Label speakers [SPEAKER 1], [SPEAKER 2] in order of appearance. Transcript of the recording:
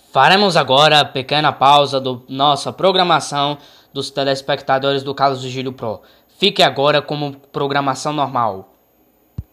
[SPEAKER 1] Faremos agora a pequena pausa da nossa programação dos telespectadores do Carlos Virgílio Pro. Fique agora com programação normal.